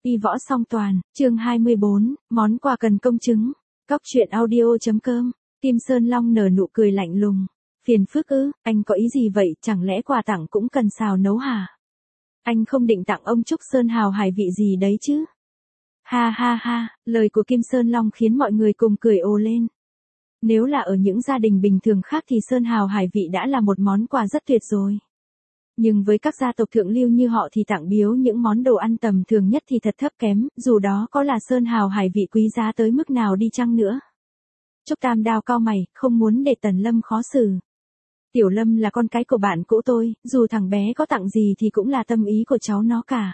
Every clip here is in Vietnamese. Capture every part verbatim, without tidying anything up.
Y võ song toàn, chương hai mươi bốn, món quà cần công chứng. Cóc truyện audio.com, Kim Sơn Long nở nụ cười lạnh lùng. Phiền phức ư, anh có ý gì vậy, chẳng lẽ quà tặng cũng cần xào nấu hả? Anh không định tặng ông Trúc Sơn hào hải vị gì đấy chứ? Ha ha ha, lời của Kim Sơn Long khiến mọi người cùng cười ồ lên. Nếu là ở những gia đình bình thường khác thì Sơn hào hải vị đã là một món quà rất tuyệt rồi. Nhưng với các gia tộc thượng lưu như họ thì tặng biếu những món đồ ăn tầm thường nhất thì thật thấp kém, dù đó có là sơn hào hải vị quý giá tới mức nào đi chăng nữa. Trúc Tam Đao cau mày, không muốn để Tần Lâm khó xử. Tiểu Lâm là con cái của bạn cũ tôi, dù thằng bé có tặng gì thì cũng là tâm ý của cháu nó cả.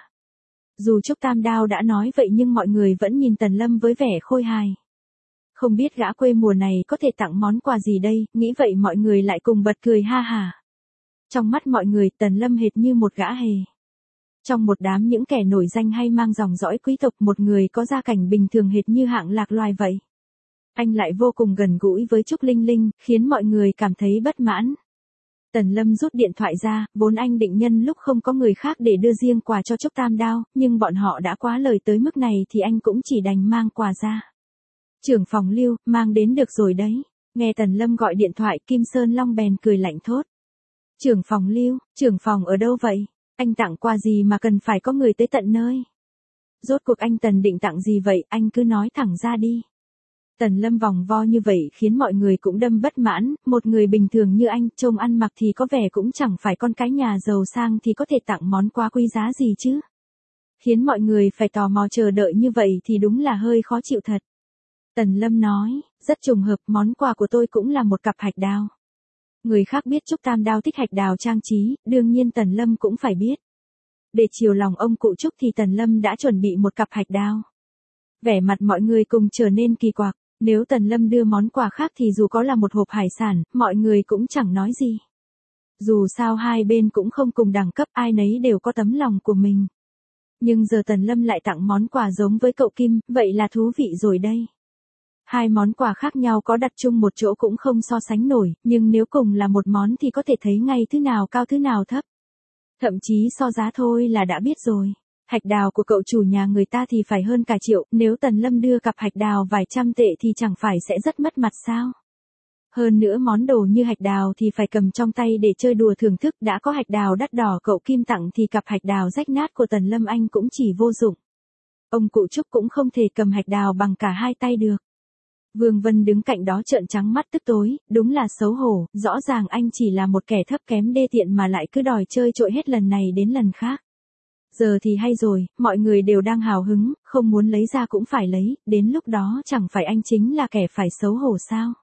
Dù Trúc Tam Đao đã nói vậy nhưng mọi người vẫn nhìn Tần Lâm với vẻ khôi hài. Không biết gã quê mùa này có thể tặng món quà gì đây, nghĩ vậy mọi người lại cùng bật cười ha hả. Trong mắt mọi người, Tần Lâm hệt như một gã hề. Trong một đám những kẻ nổi danh hay mang dòng dõi quý tộc, một người có gia cảnh bình thường hệt như hạng lạc loài vậy. Anh lại vô cùng gần gũi với Trúc Linh Linh, khiến mọi người cảm thấy bất mãn. Tần Lâm rút điện thoại ra, vốn anh định nhân lúc không có người khác để đưa riêng quà cho Trúc Tam Đao, nhưng bọn họ đã quá lời tới mức này thì anh cũng chỉ đành mang quà ra. Trưởng phòng Lưu, mang đến được rồi đấy. Nghe Tần Lâm gọi điện thoại, Kim Sơn Long bèn cười lạnh thốt. Trưởng phòng Lưu, trưởng phòng ở đâu vậy? Anh tặng quà gì mà cần phải có người tới tận nơi? Rốt cuộc anh Tần định tặng gì vậy, anh cứ nói thẳng ra đi. Tần Lâm vòng vo như vậy khiến mọi người cũng đâm bất mãn, một người bình thường như anh, trông ăn mặc thì có vẻ cũng chẳng phải con cái nhà giàu sang thì có thể tặng món quà quý giá gì chứ. Khiến mọi người phải tò mò chờ đợi như vậy thì đúng là hơi khó chịu thật. Tần Lâm nói, rất trùng hợp, món quà của tôi cũng là một cặp hạch đào. Người khác biết Trúc Tam Đao thích hạch đào trang trí, đương nhiên Tần Lâm cũng phải biết. Để chiều lòng ông cụ Trúc thì Tần Lâm đã chuẩn bị một cặp hạch đào. Vẻ mặt mọi người cùng trở nên kỳ quặc, nếu Tần Lâm đưa món quà khác thì dù có là một hộp hải sản, mọi người cũng chẳng nói gì. Dù sao hai bên cũng không cùng đẳng cấp, ai nấy đều có tấm lòng của mình. Nhưng giờ Tần Lâm lại tặng món quà giống với cậu Kim, vậy là thú vị rồi đây. Hai món quà khác nhau có đặt chung một chỗ cũng không so sánh nổi, nhưng nếu cùng là một món thì có thể thấy ngay thứ nào cao thứ nào thấp. Thậm chí so giá thôi là đã biết rồi. Hạch đào của cậu chủ nhà người ta thì phải hơn cả triệu, nếu Tần Lâm đưa cặp hạch đào vài trăm tệ thì chẳng phải sẽ rất mất mặt sao? Hơn nữa món đồ như hạch đào thì phải cầm trong tay để chơi đùa thưởng thức, đã có hạch đào đắt đỏ cậu Kim tặng thì cặp hạch đào rách nát của Tần Lâm anh cũng chỉ vô dụng. Ông cụ Trúc cũng không thể cầm hạch đào bằng cả hai tay được. Vương Vân đứng cạnh đó trợn trắng mắt tức tối, đúng là xấu hổ, rõ ràng anh chỉ là một kẻ thấp kém đê tiện mà lại cứ đòi chơi trội hết lần này đến lần khác. Giờ thì hay rồi, mọi người đều đang hào hứng, không muốn lấy ra cũng phải lấy, đến lúc đó chẳng phải anh chính là kẻ phải xấu hổ sao?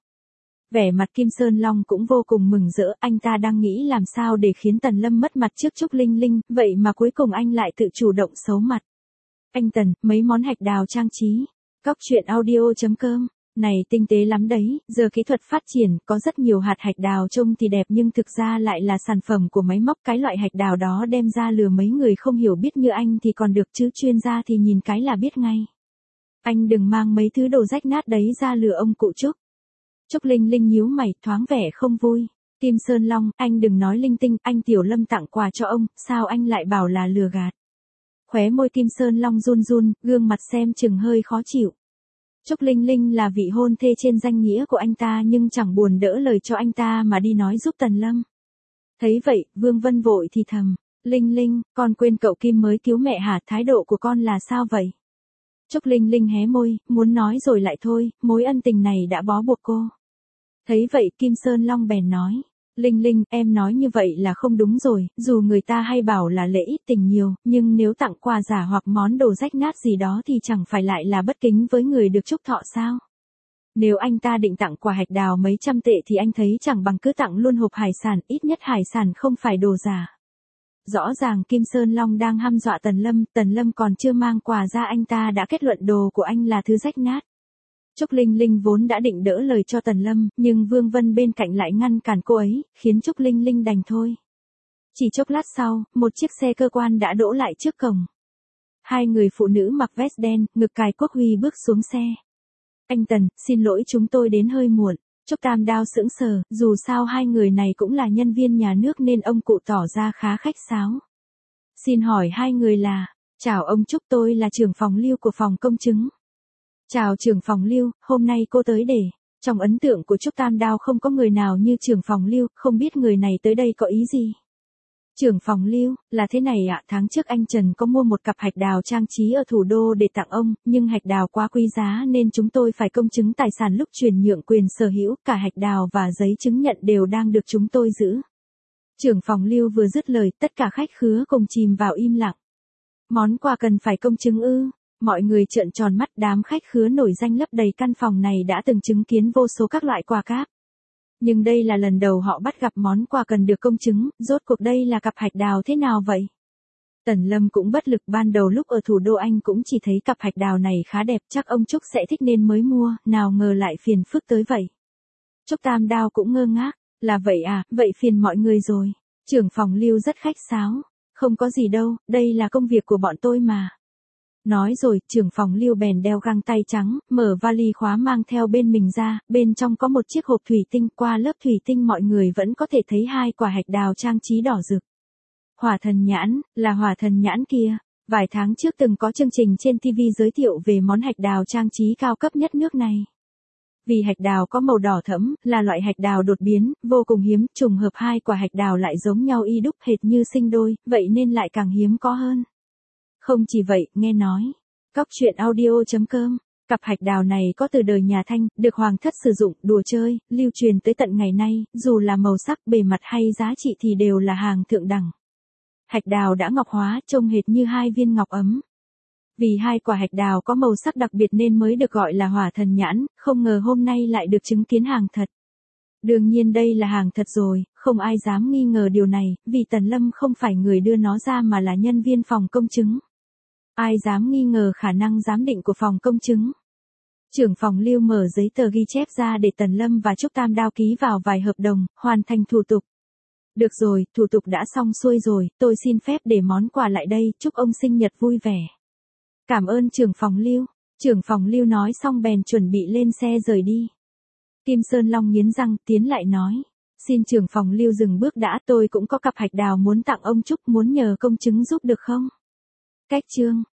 Vẻ mặt Kim Sơn Long cũng vô cùng mừng rỡ, anh ta đang nghĩ làm sao để khiến Tần Lâm mất mặt trước Trúc Linh Linh, vậy mà cuối cùng anh lại tự chủ động xấu mặt. Anh Tần, mấy món hạch đào trang trí. Cóc truyện audio.com. Này tinh tế lắm đấy, giờ kỹ thuật phát triển, có rất nhiều hạt hạch đào trông thì đẹp nhưng thực ra lại là sản phẩm của máy móc, cái loại hạch đào đó đem ra lừa mấy người không hiểu biết như anh thì còn được chứ chuyên gia thì nhìn cái là biết ngay. Anh đừng mang mấy thứ đồ rách nát đấy ra lừa ông cụ Trúc. Trúc Linh Linh nhíu mày, thoáng vẻ không vui. Kim Sơn Long, anh đừng nói linh tinh, anh Tiểu Lâm tặng quà cho ông, sao anh lại bảo là lừa gạt? Khóe môi Kim Sơn Long run run, gương mặt xem chừng hơi khó chịu. Trúc Linh Linh là vị hôn thê trên danh nghĩa của anh ta nhưng chẳng buồn đỡ lời cho anh ta mà đi nói giúp Tần Lâm. Thấy vậy, Vương Vân vội thì thầm, Linh Linh, con quên cậu Kim mới cứu mẹ hả, thái độ của con là sao vậy? Trúc Linh Linh hé môi, muốn nói rồi lại thôi, mối ân tình này đã bó buộc cô. Thấy vậy Kim Sơn Long bèn nói, Linh Linh, em nói như vậy là không đúng rồi, dù người ta hay bảo là lễ ít tình nhiều, nhưng nếu tặng quà giả hoặc món đồ rách nát gì đó thì chẳng phải lại là bất kính với người được chúc thọ sao? Nếu anh ta định tặng quà hạch đào mấy trăm tệ thì anh thấy chẳng bằng cứ tặng luôn hộp hải sản, ít nhất hải sản không phải đồ giả. Rõ ràng Kim Sơn Long đang hăm dọa Tần Lâm, Tần Lâm còn chưa mang quà ra anh ta đã kết luận đồ của anh là thứ rách nát. Trúc Linh Linh vốn đã định đỡ lời cho Tần Lâm, nhưng Vương Vân bên cạnh lại ngăn cản cô ấy, khiến Trúc Linh Linh đành thôi. Chỉ chốc lát sau, một chiếc xe cơ quan đã đỗ lại trước cổng. Hai người phụ nữ mặc vest đen, ngực cài quốc huy bước xuống xe. Anh Tần, xin lỗi chúng tôi đến hơi muộn. Trúc Tam Đao sững sờ, dù sao hai người này cũng là nhân viên nhà nước nên ông cụ tỏ ra khá khách sáo. Xin hỏi hai người là, Chào ông Trúc, tôi là trưởng phòng Lưu của phòng công chứng. Chào trưởng phòng Lưu, hôm nay cô tới để. Trong ấn tượng của Trúc Tam Đao không có người nào như trưởng phòng Lưu, không biết người này tới đây có ý gì. Trưởng phòng Lưu, là thế này ạ, tháng trước anh Trần có mua một cặp hạch đào trang trí ở thủ đô để tặng ông, nhưng hạch đào quá quý giá nên chúng tôi phải công chứng tài sản lúc chuyển nhượng quyền sở hữu, cả hạch đào và giấy chứng nhận đều đang được chúng tôi giữ. Trưởng phòng Lưu vừa dứt lời, tất cả khách khứa cùng chìm vào im lặng. Món quà cần phải công chứng ư? Mọi người trợn tròn mắt, đám khách khứa nổi danh lấp đầy căn phòng này đã từng chứng kiến vô số các loại quà cáp. Nhưng đây là lần đầu họ bắt gặp món quà cần được công chứng, rốt cuộc đây là cặp hạch đào thế nào vậy? Tần Lâm cũng bất lực, ban đầu lúc ở thủ đô anh cũng chỉ thấy cặp hạch đào này khá đẹp, chắc ông Trúc sẽ thích nên mới mua, nào ngờ lại phiền phức tới vậy. Trúc Tam Đao cũng ngơ ngác, là vậy à, vậy phiền mọi người rồi. Trưởng phòng Lưu rất khách sáo, không có gì đâu, đây là công việc của bọn tôi mà. Nói rồi, trưởng phòng Lưu bèn đeo găng tay trắng, mở vali khóa mang theo bên mình ra, bên trong có một chiếc hộp thủy tinh, qua lớp thủy tinh mọi người vẫn có thể thấy hai quả hạch đào trang trí đỏ rực. Hỏa thần nhãn, là hỏa thần nhãn kia, vài tháng trước từng có chương trình trên ti vi giới thiệu về món hạch đào trang trí cao cấp nhất nước này. Vì hạch đào có màu đỏ thẫm, là loại hạch đào đột biến, vô cùng hiếm, trùng hợp hai quả hạch đào lại giống nhau y đúc hệt như sinh đôi, vậy nên lại càng hiếm có hơn. Không chỉ vậy, nghe nói, Cóc truyện audio chấm com, cặp hạch đào này có từ đời nhà Thanh, được hoàng thất sử dụng, đùa chơi, lưu truyền tới tận ngày nay, dù là màu sắc, bề mặt hay giá trị thì đều là hàng thượng đẳng. Hạch đào đã ngọc hóa, trông hệt như hai viên ngọc ấm. Vì hai quả hạch đào có màu sắc đặc biệt nên mới được gọi là hỏa thần nhãn, không ngờ hôm nay lại được chứng kiến hàng thật. Đương nhiên đây là hàng thật rồi, không ai dám nghi ngờ điều này, vì Tần Lâm không phải người đưa nó ra mà là nhân viên phòng công chứng. Ai dám nghi ngờ khả năng giám định của phòng công chứng. Trưởng phòng Lưu mở giấy tờ ghi chép ra để Tần Lâm và Trúc Tam Đao ký vào vài hợp đồng, hoàn thành thủ tục. Được rồi, thủ tục đã xong xuôi rồi, tôi xin phép để món quà lại đây, chúc ông sinh nhật vui vẻ. Cảm ơn trưởng phòng Lưu. Trưởng phòng Lưu nói xong bèn chuẩn bị lên xe rời đi. Kim Sơn Long nghiến răng tiến lại nói. Xin trưởng phòng Lưu dừng bước đã, tôi cũng có cặp hạch đào muốn tặng ông Trúc, muốn nhờ công chứng giúp được không? Cách chương.